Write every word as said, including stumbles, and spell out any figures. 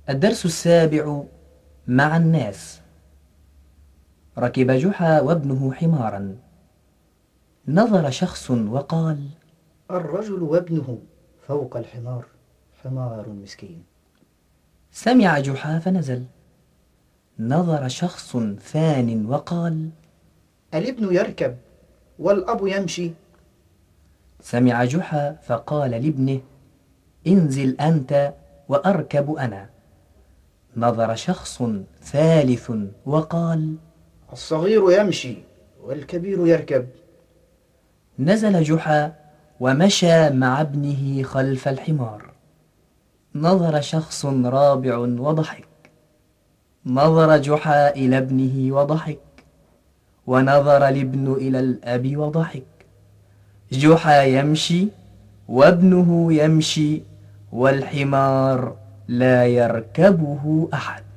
الدرس السابع مع الناس. ركب جحا وابنه حمارا. نظر شخص وقال: الرجل وابنه فوق الحمار، حمار مسكين. سمع جحا فنزل. نظر شخص ثان وقال: الابن يركب والأب يمشي. سمع جحا فقال لابنه: انزل أنت وأركب أنا. نظر شخص ثالث وقال: الصغير يمشي والكبير يركب. نزل جحا ومشى مع ابنه خلف الحمار. نظر شخص رابع وضحك. نظر جحا إلى ابنه وضحك، ونظر الابن إلى الأب وضحك. جحا يمشي وابنه يمشي والحمار لا يركبه أحد.